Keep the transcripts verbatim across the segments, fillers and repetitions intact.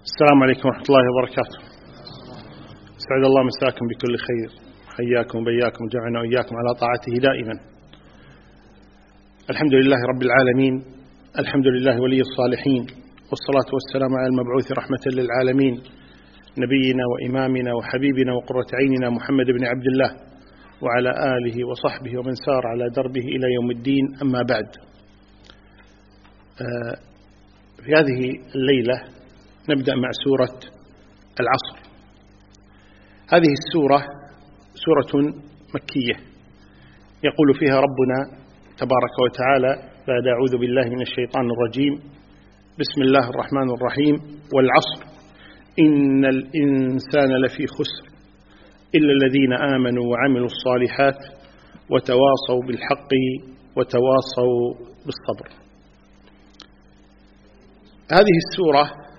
السلام عليكم ورحمة الله وبركاته. سعد الله مساكم بكل خير، حياكم وبياكم جمعنا وإياكم على طاعته دائما. الحمد لله رب العالمين، الحمد لله ولي الصالحين، والصلاة والسلام على المبعوث رحمة للعالمين نبينا وإمامنا وحبيبنا وقرة عيننا محمد بن عبد الله وعلى آله وصحبه ومن سار على دربه إلى يوم الدين. أما بعد، في هذه الليلة نبدأ مع سورة العصر. هذه السورة سورة مكية يقول فيها ربنا تبارك وتعالى بعد أعوذ بالله من الشيطان الرجيم: بسم الله الرحمن الرحيم، والعصر إن الإنسان لفي خسر إلا الذين آمنوا وعملوا الصالحات وتواصوا بالحق وتواصوا بالصبر. هذه السورة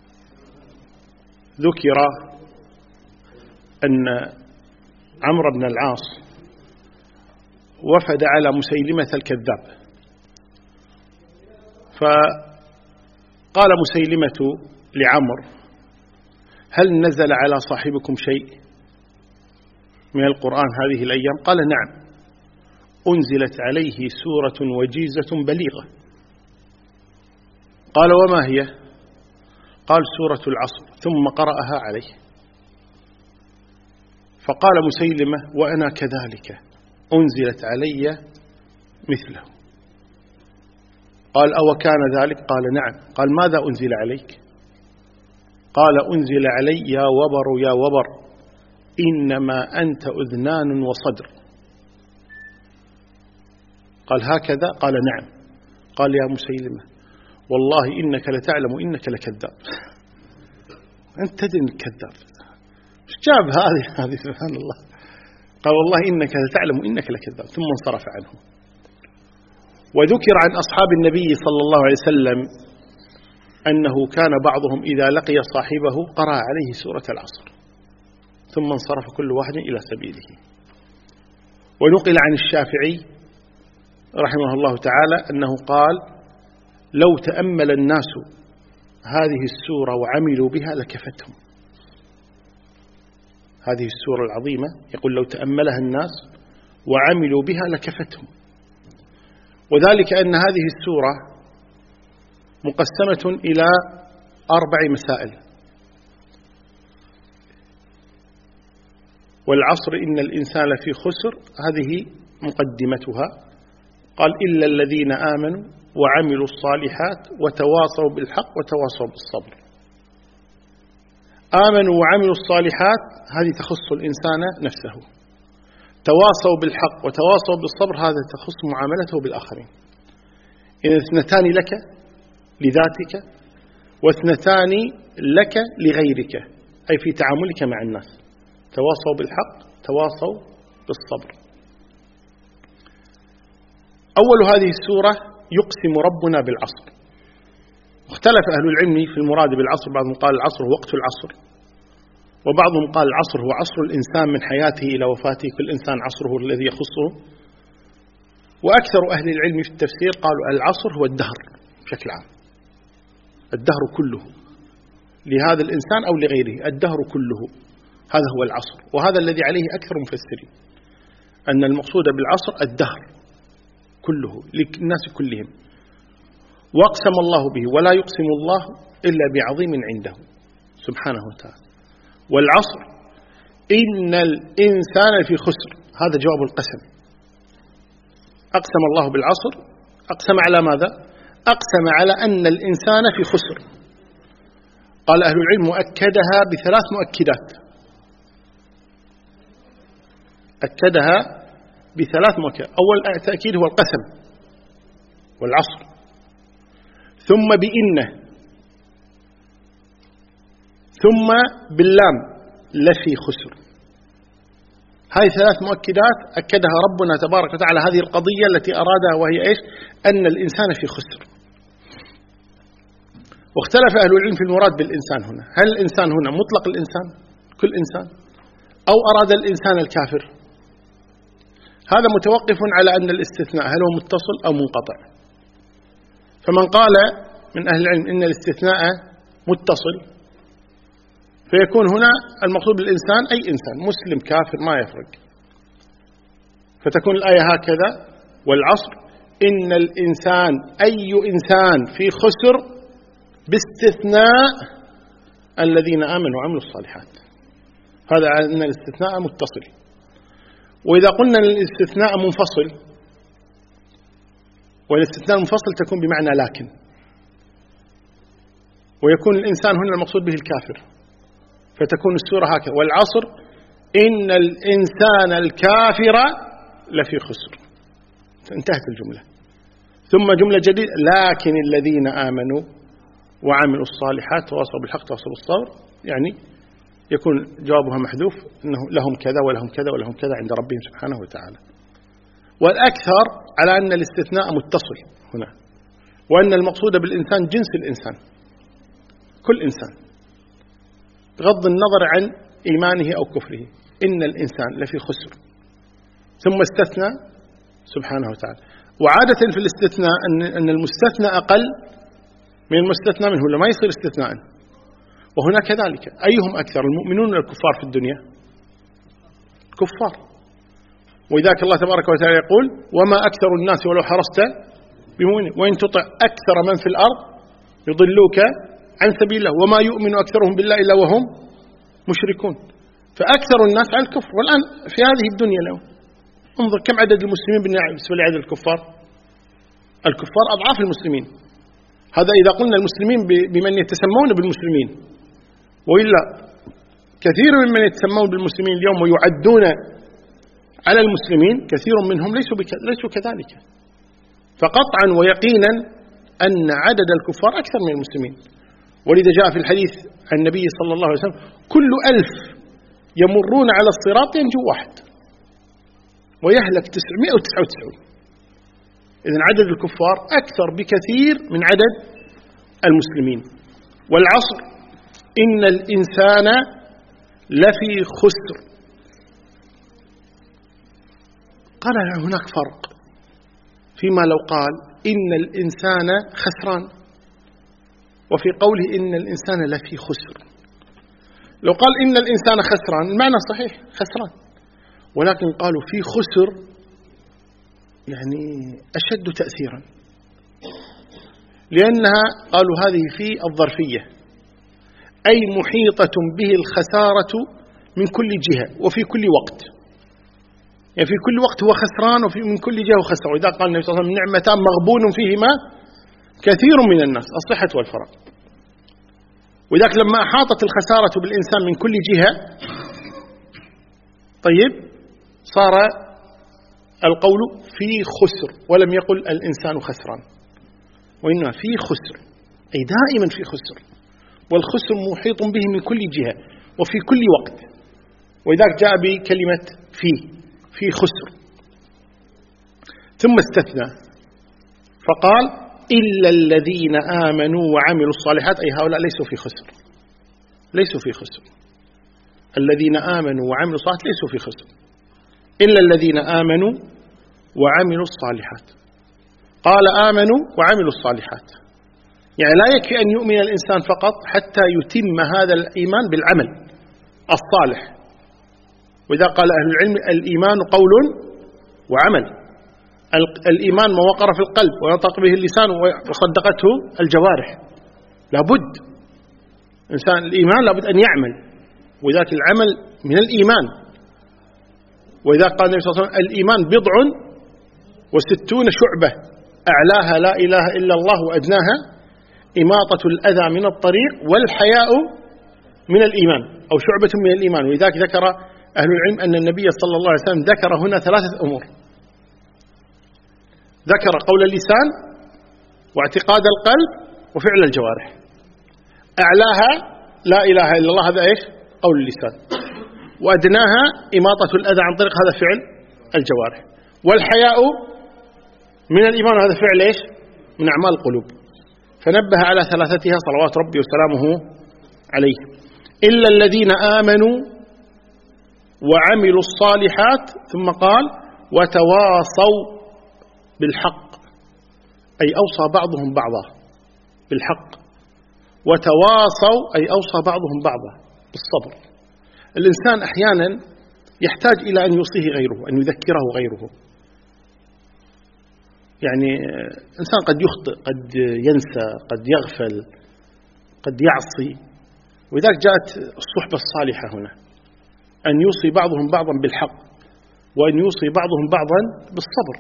ذكر أن عمرو بن العاص وفد على مسيلمة الكذاب، فقال مسيلمة لعمرو: هل نزل على صاحبكم شيء من القرآن هذه الأيام؟ قال: نعم، أنزلت عليه سورة وجيزة بليغة. قال: وما هي؟ قال: سورة العصر، ثم قرأها عليه. فقال مسيلمة: وأنا كذلك أنزلت علي مثله. قال: أو كان ذلك؟ قال: نعم. قال: ماذا أنزل عليك؟ قال: أنزل علي يا وبر يا وبر إنما أنت أذنان وصدر. قال: هكذا؟ قال: نعم. قال: يا مسيلمة والله إنك لتعلم إنك لكذاب. أنت تدري إنك كذاب. ايش جاب هذه هذه سبحان الله. قال: والله إنك لتعلم إنك لكذاب، ثم انصرف عنه. وذكر عن أصحاب النبي صلى الله عليه وسلم أنه كان بعضهم إذا لقي صاحبه قرأ عليه سورة العصر ثم انصرف كل واحد إلى سبيله. ونقل عن الشافعي رحمه الله تعالى أنه قال: لو تأمل الناس هذه السورة وعملوا بها لكفتهم. هذه السورة العظيمة يقول لو تأملها الناس وعملوا بها لكفتهم. وذلك أن هذه السورة مقسمة إلى أربع مسائل. والعصر إن الإنسان لفي خسر، هذه مقدمتها. قال: إلا الذين آمنوا وعملوا الصالحات وتواصوا بالحق وتواصوا بالصبر. آمنوا وعملوا الصالحات هذه تخص الإنسان نفسه. تواصوا بالحق وتواصوا بالصبر هذا تخص معاملته بالآخرين. إن اثنتان لك لذاتك واثنتان لك لغيرك، أي في تعاملك مع الناس. تواصوا بالحق، تواصوا بالصبر. أول هذه السورة يقسم ربنا بالعصر. اختلف أهل العلم في المراد بالعصر، بعضهم قال العصر هو وقت العصر، وبعضهم قال العصر هو عصر الإنسان من حياته إلى وفاته، كل إنسان عصره الذي يخصه. وأكثر أهل العلم في التفسير قالوا العصر هو الدهر بشكل عام، الدهر كله لهذا الإنسان أو لغيره، الدهر كله هذا هو العصر. وهذا الذي عليه أكثر مفسرين، أن المقصود بالعصر الدهر كله للناس كلهم. واقسم الله به، ولا يقسم الله إلا بعظيم عنده سبحانه وتعالى. والعصر إن الإنسان في خسر، هذا جواب القسم. أقسم الله بالعصر، أقسم على ماذا؟ أقسم على أن الإنسان في خسر. قال أهل العلم أكدها بثلاث مؤكدات، أكدها بثلاث مؤكدات. أول تأكيد هو القسم والعصر، ثم بإنه، ثم باللام لفي خسر. هذه ثلاث مؤكدات أكدها ربنا تبارك وتعالى هذه القضية التي أرادها، وهي إيش؟ أن الإنسان في خسر. واختلف أهل العلم في المراد بالإنسان هنا، هل الإنسان هنا مطلق الإنسان كل إنسان، أو أراد الإنسان الكافر؟ هذا متوقف على أن الاستثناء هل هو متصل أو منقطع. فمن قال من أهل العلم إن الاستثناء متصل فيكون هنا المقصود بالإنسان أي إنسان، مسلم كافر ما يفرق. فتكون الآية هكذا: والعصر إن الإنسان أي إنسان في خسر باستثناء الذين آمنوا وعملوا الصالحات. هذا أن الاستثناء متصل. وإذا قلنا الاستثناء منفصل، والاستثناء المنفصل تكون بمعنى لكن، ويكون الإنسان هنا المقصود به الكافر، فتكون السورة هكذا: والعصر إن الإنسان الكافر لفي خسر. انتهت الجملة. ثم جملة جديدة: لكن الذين آمنوا وعملوا الصالحات وواصلوا بالحق وواصلوا بالصبر، يعني يكون جوابها محذوف، أنه لهم كذا ولهم كذا ولهم كذا عند ربهم سبحانه وتعالى. والأكثر على أن الاستثناء متصل هنا، وأن المقصود بالإنسان جنس الإنسان، كل إنسان بغض النظر عن إيمانه أو كفره. إن الإنسان لفي خسر، ثم استثنى سبحانه وتعالى. وعادة في الاستثناء أن المستثنى أقل من المستثنى منه، لما يصير استثناء. وهنا كذلك، أيهم أكثر، المؤمنون ولا الكفار في الدنيا؟ كفار. وإذاك الله تبارك وتعالى يقول: وما أكثر الناس ولو حرصت بمؤمن وإن تطع أكثر من في الأرض يضلوك عن سبيل الله وما يؤمن أكثرهم بالله إلا وهم مشركون. فأكثر الناس على الكفر. والآن في هذه الدنيا لو انظر كم عدد المسلمين بالنسبة لعدد الكفار. الكفار أضعاف المسلمين. هذا إذا قلنا المسلمين بمن يتسمون بالمسلمين، وإلا كثير ممن يتسمون بالمسلمين اليوم ويعدون على المسلمين كثير منهم ليسوا ليسوا كذلك. فقطعا ويقينا أن عدد الكفار أكثر من المسلمين. ولذا جاء في الحديث عن النبي صلى الله عليه وسلم: كل ألف يمرون على الصراط ينجو واحد ويهلك تسعمائة وتسعة وتسعين. إذن عدد الكفار أكثر بكثير من عدد المسلمين. والعصر إن الإنسان لفي خسر. قال هناك فرق فيما لو قال إن الإنسان خسران، وفي قوله إن الإنسان لفي خسر. لو قال إن الإنسان خسران المعنى صحيح، خسران، ولكن قالوا في خسر يعني أشد تأثيرا، لأنها قالوا هذه في الظرفية، أي محيطة به الخسارة من كل جهة وفي كل وقت. يعني في كل وقت هو خسران، وفي من كل جهة هو خسران. وإذا قال النبي صلى الله عليه وسلم: نعمتان مغبون فيهما كثير من الناس، الصحة والفراغ. وإذاك لما أحاطت الخسارة بالإنسان من كل جهة، طيب صار القول في خسر، ولم يقل الإنسان خسران، وإنما في خسر، أي دائما في خسر. والخسر محيط به من كل جهة وفي كل وقت. وإذاك جاء بكلمة في في خسر. ثم استثنى فقال: إلا الذين آمنوا وعملوا الصالحات، أي هؤلاء ليسوا في خسر، ليسوا في خسر. الذين آمنوا وعملوا الصالحات ليسوا في خسر، إلا الذين آمنوا وعملوا الصالحات. قال آمنوا وعملوا الصالحات، يعني لا يكفي أن يؤمن الإنسان فقط حتى يتم هذا الإيمان بالعمل الصالح. وإذا قال أهل العلم: الإيمان قول وعمل. الإيمان ما وقر في القلب وينطق به اللسان وصدقته الجوارح. لابد إنسان الإيمان لابد أن يعمل، وذاك العمل من الإيمان. وإذا قال النبي صلى الله عليه وسلم: الإيمان بضع وستون شعبة، أعلاها لا إله إلا الله وأدناها إماطة الأذى من الطريق والحياء من الإيمان، أو شعبة من الإيمان. ولذلك ذكر أهل العلم أن النبي صلى الله عليه وسلم ذكر هنا ثلاثة أمور: ذكر قول اللسان واعتقاد القلب وفعل الجوارح. أعلاها لا إله إلا الله، هذا إيش؟ قول اللسان. وأدناها إماطة الأذى عن طريق، هذا فعل الجوارح. والحياء من الإيمان، هذا فعل إيش؟ من أعمال القلوب. فنبه على ثلاثتها صلوات ربي وسلامه عليه. إلا الذين آمنوا وعملوا الصالحات، ثم قال: وتواصوا بالحق، أي أوصى بعضهم بعضا بالحق. وتواصوا أي أوصى بعضهم بعضا. بالصبر. الإنسان أحيانا يحتاج إلى أن يوصيه غيره، أن يذكره غيره. يعني إنسان قد يخطئ، قد ينسى، قد يغفل، قد يعصي، ولذلك جاءت الصحبة الصالحة هنا، أن يوصي بعضهم بعضا بالحق، وأن يوصي بعضهم بعضا بالصبر،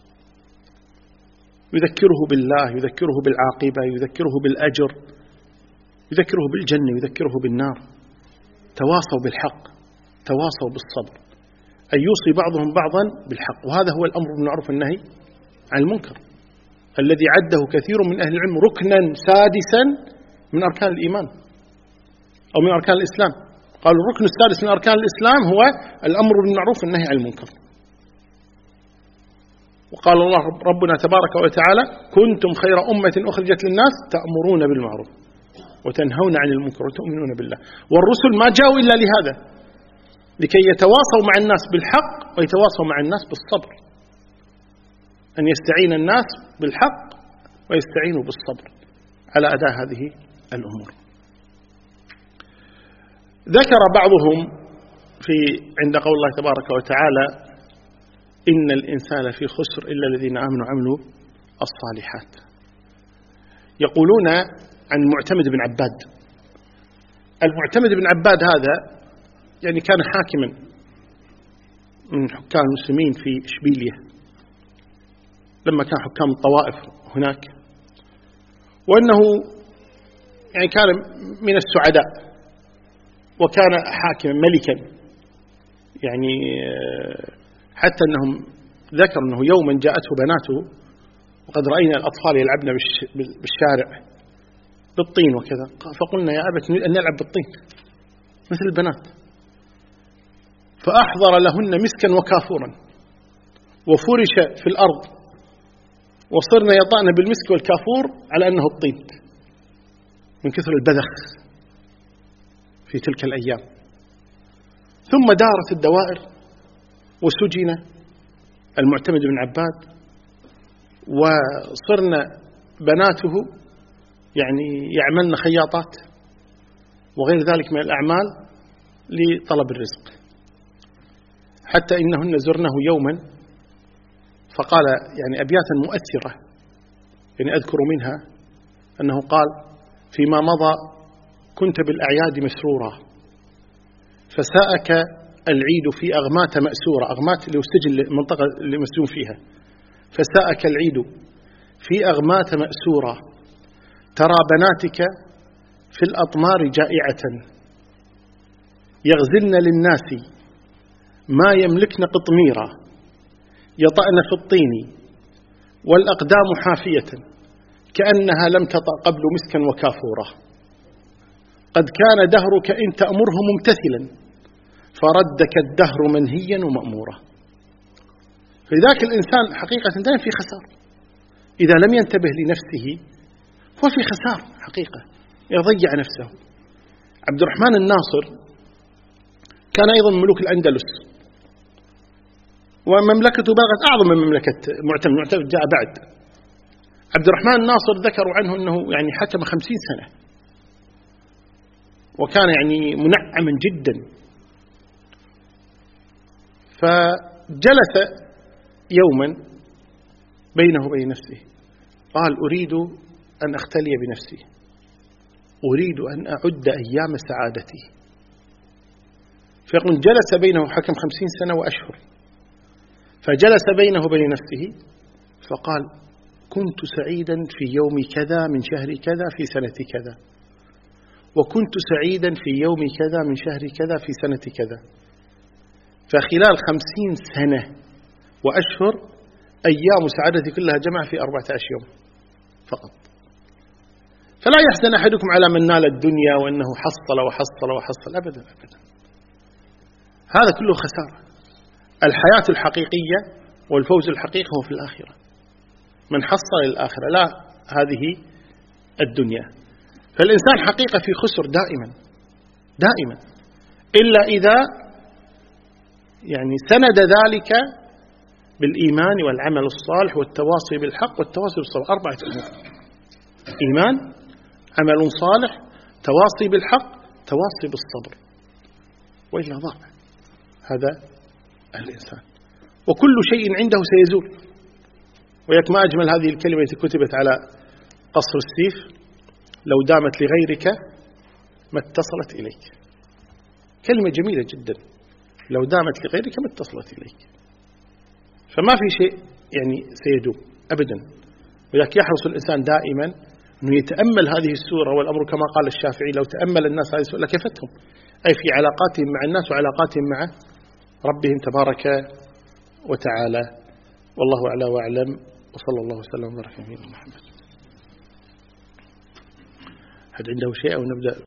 يذكره بالله، يذكره بالعاقبة، يذكره بالأجر، يذكره بالجنة، يذكره بالنار. تواصوا بالحق، تواصوا بالصبر، أن يوصي بعضهم بعضا بالحق. وهذا هو الأمر بالمعروف والنهي عن المنكر الذي عده كثير من أهل العلم ركنا سادسا من أركان الإيمان أو من أركان الإسلام. قالوا الركن السادس من أركان الإسلام هو الأمر بالمعروف والنهي عن المنكر. وقال الله ربنا تبارك وتعالى: كنتم خير أمة أخرجت للناس تأمرون بالمعروف وتنهون عن المنكر وتؤمنون بالله. والرسل ما جاءوا إلا لهذا، لكي يتواصوا مع الناس بالحق ويتواصوا مع الناس بالصبر، أن يستعين الناس بالحق ويستعينوا بالصبر على أداء هذه الأمور. ذكر بعضهم في عند قول الله تبارك وتعالى: إن الإنسان في خسر إلا الذين آمنوا وعملوا الصالحات. يقولون عن المعتمد بن عباد. المعتمد بن عباد هذا يعني كان حاكما من حكام المسلمين في إشبيلية لما كان حكام الطوائف هناك، وأنه يعني كان من السعداء، وكان حاكما ملكا، يعني حتى أنهم ذكروا أنه يوما جاءته بناته وقد رأينا الأطفال يلعبن بالشارع بالطين وكذا، فقلنا: يا أبت نريد أن نلعب بالطين مثل البنات. فأحضر لهن مسكا وكافورا وفرش في الأرض، وصرنا يطأن بالمسك والكافور على أنه الطين من كثر البذخ في تلك الأيام. ثم دارت الدوائر وسجن المعتمد بن عباد، وصرنا بناته يعني يعملن خياطات وغير ذلك من الأعمال لطلب الرزق، حتى إنهن زرنه يوما فقال يعني أبياتا مؤثرة، يعني أذكر منها أنه قال: فيما مضى كنت بالأعياد مسرورا، فساءك العيد في أغمات مأسورة. أغمات اللي السجن المنطقة اللي مسجون فيها. فساءك العيد في أغمات مأسورة، ترى بناتك في الأطمار جائعة، يغزلن للناس ما يملكن قطميرا، يطأن في الطين والأقدام حافية، كأنها لم تطأ قبل مسكا وكافورا. قد كان دهرك إن تأمره ممتثلا، فردك الدهر منهيا ومأمورا. فلذلك الإنسان حقيقة دائما في خسار، إذا لم ينتبه لنفسه هو في خسار حقيقة، يضيع نفسه. عبد الرحمن الناصر كان أيضا من ملوك الأندلس، ومملكته بلغت أعظم من مملكة معتمد. معتمد جاء بعد. عبد الرحمن الناصر ذكروا عنه أنه يعني حكم خمسين سنة، وكان يعني منعما جدا. فجلس يوما بينه وبين نفسه، قال: أريد أن أختلي بنفسي، أريد أن أعد أيام سعادتي. فيقول: جلس بينه حكم خمسين سنة وأشهر، فجلس بينه وبين نفسه فقال: كنت سعيدا في يوم كذا من شهر كذا في سنة كذا، وكنت سعيدا في يوم كذا من شهر كذا في سنة كذا. فخلال خمسين سنة وأشهر أيام سعادتي كلها جمع في أربعة عشر يوم فقط. فلا يحزن أحدكم على من نال الدنيا وأنه حصل وحصل وحصل، أبدا أبدا، هذا كله خسارة. الحياة الحقيقية والفوز الحقيقي هو في الآخرة، من حصل الآخرة لا هذه الدنيا. فالإنسان حقيقة في خسر دائما دائما، إلا إذا يعني سند ذلك بالإيمان والعمل الصالح والتواصي بالحق والتواصي بالصبر. أربعة أمور: إيمان، عمل صالح، تواصي بالحق، تواصي بالصبر، وإلا ضاع هذا الإنسان. وكل شيء عنده سيزول. وياك ما أجمل هذه الكلمة التي كتبت على قصر السيف: لو دامت لغيرك ما اتصلت إليك. كلمة جميلة جدا، لو دامت لغيرك ما اتصلت إليك. فما في شيء يعني سيدوم أبدا. ولذلك يحرص الإنسان دائما أنه يتأمل هذه السورة، والأمر كما قال الشافعي: لو تأمل الناس هذه السورة لكفتهم، أي في علاقاتهم مع الناس وعلاقاتهم مع ربهم تبارك وتعالى. والله أعلى وأعلم، وصلى الله وسلم وبارك على محمد. هل عنده شيء أو نبدأ؟